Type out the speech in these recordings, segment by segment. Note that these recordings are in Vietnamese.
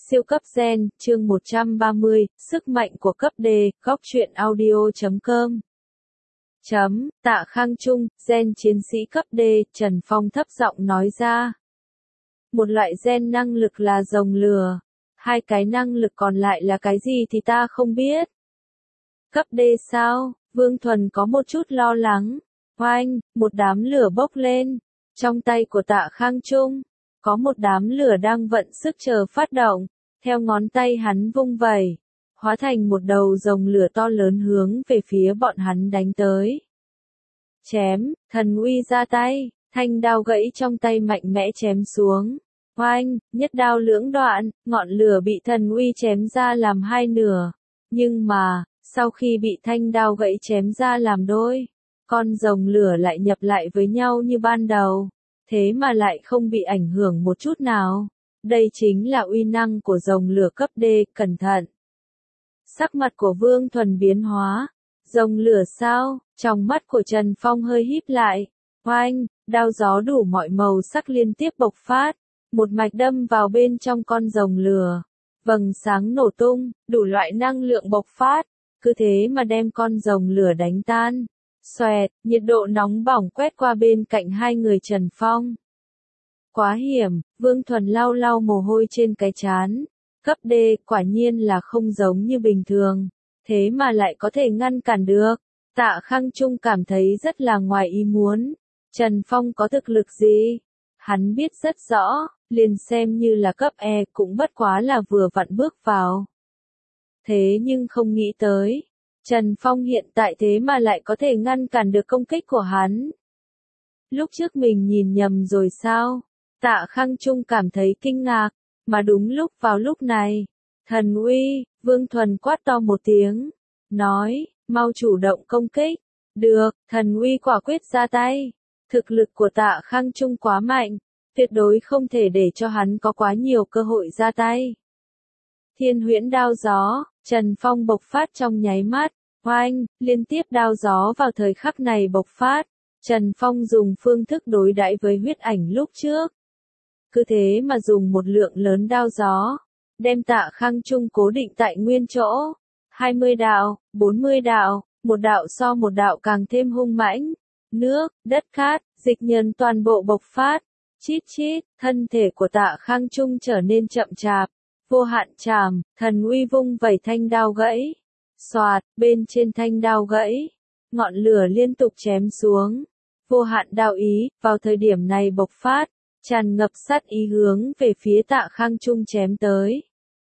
Siêu cấp gen, chương 130, sức mạnh của cấp D, góc truyện audio.com. Tạ Khang Trung, gen chiến sĩ cấp D, Trần Phong thấp giọng nói ra. Một loại gen năng lực là rồng lửa, hai cái năng lực còn lại là cái gì thì ta không biết. Cấp D sao? Vương Thuần có một chút lo lắng. Oanh, một đám lửa bốc lên. Trong tay của Tạ Khang Trung, có một đám lửa đang vận sức chờ phát động. Theo ngón tay hắn vung vẩy, hóa thành một đầu rồng lửa to lớn hướng về phía bọn hắn đánh tới. Chém, thần uy ra tay, thanh đao gãy trong tay mạnh mẽ chém xuống. Oanh, nhất đao lưỡng đoạn, ngọn lửa bị thần uy chém ra làm hai nửa. Nhưng mà, sau khi bị thanh đao gãy chém ra làm đôi, con rồng lửa lại nhập lại với nhau như ban đầu. Thế mà lại không bị ảnh hưởng một chút nào. Đây chính là uy năng của rồng lửa cấp D, cẩn thận. Sắc mặt của Vương Thuần biến hóa. Rồng lửa sao? Trong mắt của Trần Phong hơi híp lại. Oanh, đao gió đủ mọi màu sắc liên tiếp bộc phát. Một mạch đâm vào bên trong con rồng lửa. Vầng sáng nổ tung, đủ loại năng lượng bộc phát. Cứ thế mà đem con rồng lửa đánh tan. Xoẹt, nhiệt độ nóng bỏng quét qua bên cạnh hai người Trần Phong. Quá hiểm, Vương Thuần lau lau mồ hôi trên cái trán. Cấp D quả nhiên là không giống như bình thường. Thế mà lại có thể ngăn cản được. Tạ Khang Trung cảm thấy rất là ngoài ý muốn. Trần Phong có thực lực gì? Hắn biết rất rõ, liền xem như là cấp E cũng bất quá là vừa vặn bước vào. Thế nhưng không nghĩ tới. Trần Phong hiện tại thế mà lại có thể ngăn cản được công kích của hắn. Lúc trước mình nhìn nhầm rồi sao? Tạ Khang Trung cảm thấy kinh ngạc, mà đúng vào lúc này, thần uy, Vương Thuần quát to một tiếng, nói, mau chủ động công kích. Được, thần uy quả quyết ra tay. Thực lực của Tạ Khang Trung quá mạnh, tuyệt đối không thể để cho hắn có quá nhiều cơ hội ra tay. Thiên huyễn đao gió, Trần Phong bộc phát trong nháy mắt, oanh, liên tiếp đao gió vào thời khắc này bộc phát. Trần Phong dùng phương thức đối đãi với huyết ảnh lúc trước. Cứ thế mà dùng một lượng lớn đao gió, đem Tạ Khang Trung cố định tại nguyên chỗ. 20 đạo, 40 đạo, một đạo so một đạo càng thêm hung mãnh. Nước, đất cát, dịch nhân toàn bộ bộc phát. Chít chít, thân thể của Tạ Khang Trung trở nên chậm chạp. Vô hạn trảm, thần uy vung vẩy thanh đao gãy. Xoạt, bên trên thanh đao gãy, ngọn lửa liên tục chém xuống. Vô hạn đao ý, vào thời điểm này bộc phát, tràn ngập sát ý hướng về phía Tạ Khang Trung chém tới.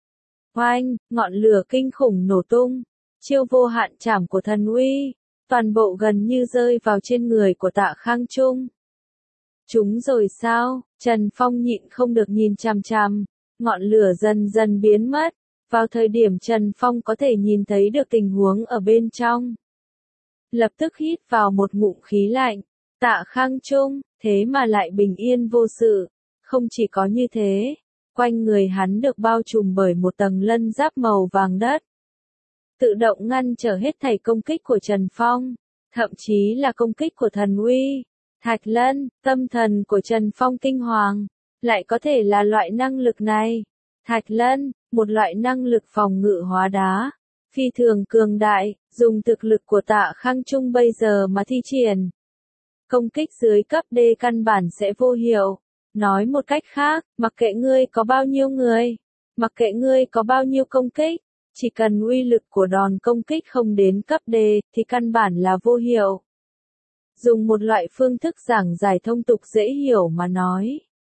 Oanh, ngọn lửa kinh khủng nổ tung, chiêu vô hạn trảm của thần uy, toàn bộ gần như rơi vào trên người của Tạ Khang Trung. Chúng rồi sao? Trần Phong nhịn không được nhìn chằm chằm, ngọn lửa dần dần biến mất. Vào thời điểm Trần Phong có thể nhìn thấy được tình huống ở bên trong. Lập tức hít vào một ngụm khí lạnh. Tạ Khang Trung, thế mà lại bình yên vô sự. Không chỉ có như thế, quanh người hắn được bao trùm bởi một tầng lân giáp màu vàng đất. Tự động ngăn trở hết thảy công kích của Trần Phong, thậm chí là công kích của thần uy. Thạch lân, tâm thần của Trần Phong kinh hoàng, lại có thể là loại năng lực này. Thạch lân, một loại năng lực phòng ngự hóa đá, phi thường cường đại, dùng thực lực của Tạ Khang Trung bây giờ mà thi triển. Công kích dưới cấp D căn bản sẽ vô hiệu. Nói một cách khác, mặc kệ ngươi có bao nhiêu người, mặc kệ ngươi có bao nhiêu công kích, chỉ cần uy lực của đòn công kích không đến cấp D thì căn bản là vô hiệu. Dùng một loại phương thức giảng giải thông tục dễ hiểu mà nói.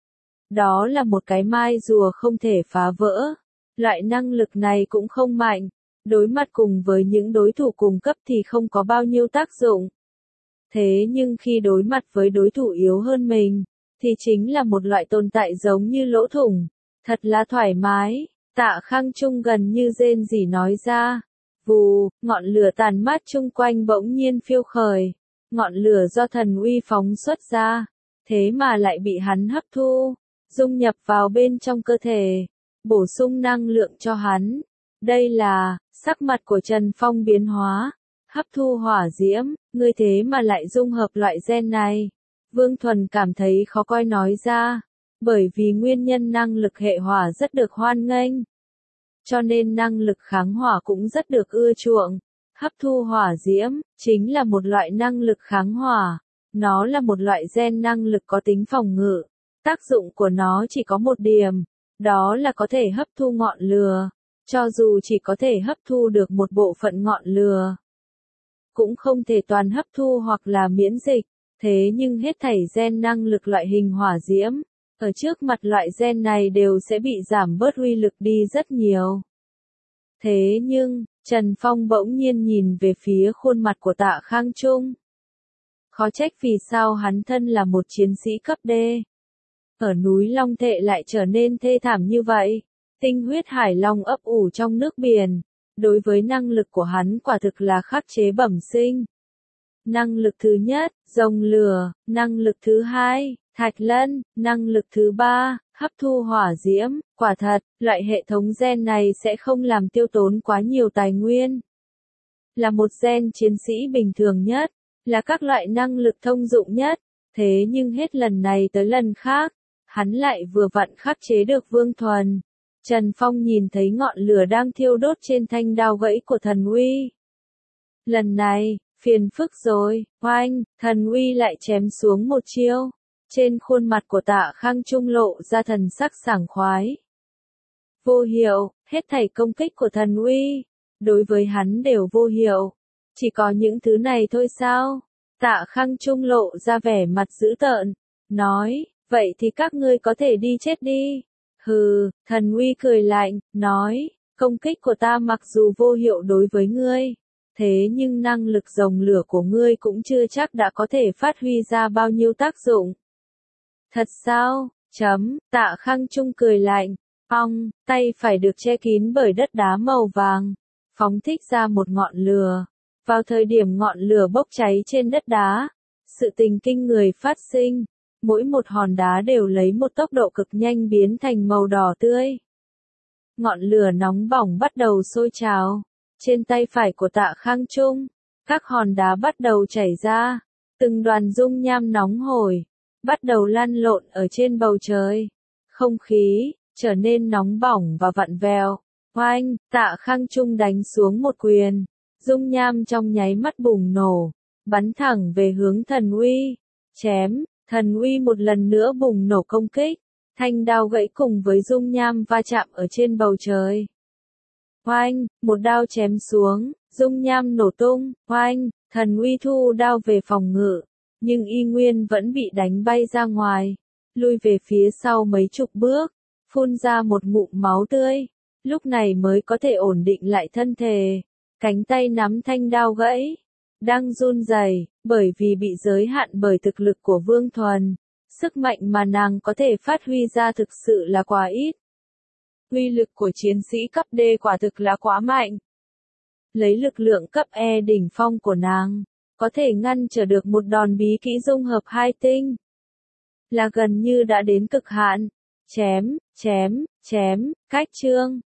Đó là một cái mai rùa không thể phá vỡ. Loại năng lực này cũng không mạnh. Đối mặt cùng với những đối thủ cùng cấp thì không có bao nhiêu tác dụng. Thế nhưng khi đối mặt với đối thủ yếu hơn mình, thì chính là một loại tồn tại giống như lỗ thủng. Thật là thoải mái. Tạ Khang Trung gần như rên rỉ nói ra. Vù, ngọn lửa tàn mát chung quanh bỗng nhiên phiêu khởi. Ngọn lửa do thần uy phóng xuất ra. Thế mà lại bị hắn hấp thu, dung nhập vào bên trong cơ thể, bổ sung năng lượng cho hắn. Đây là, sắc mặt của Trần Phong biến hóa, hấp thu hỏa diễm, ngươi thế mà lại dung hợp loại gen này. Vương Thuần cảm thấy khó coi nói ra, bởi vì nguyên nhân năng lực hệ hỏa rất được hoan nghênh, cho nên năng lực kháng hỏa cũng rất được ưa chuộng. Hấp thu hỏa diễm, chính là một loại năng lực kháng hỏa. Nó là một loại gen năng lực có tính phòng ngự. Tác dụng của nó chỉ có một điểm, đó là có thể hấp thu ngọn lửa. Cho dù chỉ có thể hấp thu được một bộ phận ngọn lửa, cũng không thể toàn hấp thu hoặc là miễn dịch. Thế nhưng hết thảy gen năng lực loại hình hỏa diễm, ở trước mặt loại gen này đều sẽ bị giảm bớt uy lực đi rất nhiều. Thế nhưng, Trần Phong bỗng nhiên nhìn về phía khuôn mặt của Tạ Khang Trung. Khó trách vì sao hắn thân là một chiến sĩ cấp D. Ở núi Long Thệ lại trở nên thê thảm như vậy. Tinh huyết hải long ấp ủ trong nước biển. Đối với năng lực của hắn quả thực là khắc chế bẩm sinh. Năng lực thứ nhất, rồng lửa. Năng lực thứ hai, thạch lân. Năng lực thứ ba, hấp thu hỏa diễm. Quả thật, loại hệ thống gen này sẽ không làm tiêu tốn quá nhiều tài nguyên. Là một gen chiến sĩ bình thường nhất, là các loại năng lực thông dụng nhất. Thế nhưng hết lần này tới lần khác, hắn lại vừa vặn khắc chế được Vương Thuần. Trần Phong nhìn thấy ngọn lửa đang thiêu đốt trên thanh đao gãy của thần uy. Lần này, phiền phức rồi, oanh, thần uy lại chém xuống một chiêu. Trên khuôn mặt của Tạ Khang Trung lộ ra thần sắc sảng khoái. Vô hiệu, hết thảy công kích của thần uy, đối với hắn đều vô hiệu. Chỉ có những thứ này thôi sao? Tạ Khang Trung lộ ra vẻ mặt dữ tợn, nói, vậy thì các ngươi có thể đi chết đi. Hừ, thần uy cười lạnh, nói, công kích của ta mặc dù vô hiệu đối với ngươi, thế nhưng năng lực rồng lửa của ngươi cũng chưa chắc đã có thể phát huy ra bao nhiêu tác dụng. Thật sao? Tạ Khang Trung cười lạnh, tay phải được che kín bởi đất đá màu vàng, phóng thích ra một ngọn lửa. Vào thời điểm ngọn lửa bốc cháy trên đất đá, sự tình kinh người phát sinh. Mỗi một hòn đá đều lấy một tốc độ cực nhanh biến thành màu đỏ tươi. Ngọn lửa nóng bỏng bắt đầu sôi trào. Trên tay phải của Tạ Khang Trung, các hòn đá bắt đầu chảy ra. Từng đoàn dung nham nóng hổi, bắt đầu lăn lộn ở trên bầu trời. Không khí trở nên nóng bỏng và vặn vẹo. Oanh, Tạ Khang Trung đánh xuống một quyền. Dung nham trong nháy mắt bùng nổ, bắn thẳng về hướng thần uy. Chém. Thần uy một lần nữa bùng nổ công kích, thanh đao gãy cùng với dung nham va chạm ở trên bầu trời. Oanh, một đao chém xuống, dung nham nổ tung, oanh, thần uy thu đao về phòng ngự, nhưng y nguyên vẫn bị đánh bay ra ngoài, lui về phía sau mấy chục bước, phun ra một ngụm máu tươi, lúc này mới có thể ổn định lại thân thể, cánh tay nắm thanh đao gãy. Đang run rẩy, bởi vì bị giới hạn bởi thực lực của Vương Thuần. Sức mạnh mà nàng có thể phát huy ra thực sự là quá ít. Uy lực của chiến sĩ cấp D quả thực là quá mạnh. Lấy lực lượng cấp E đỉnh phong của nàng, có thể ngăn trở được một đòn bí kỹ dung hợp hai tinh. Là gần như đã đến cực hạn. Chém, cách chương.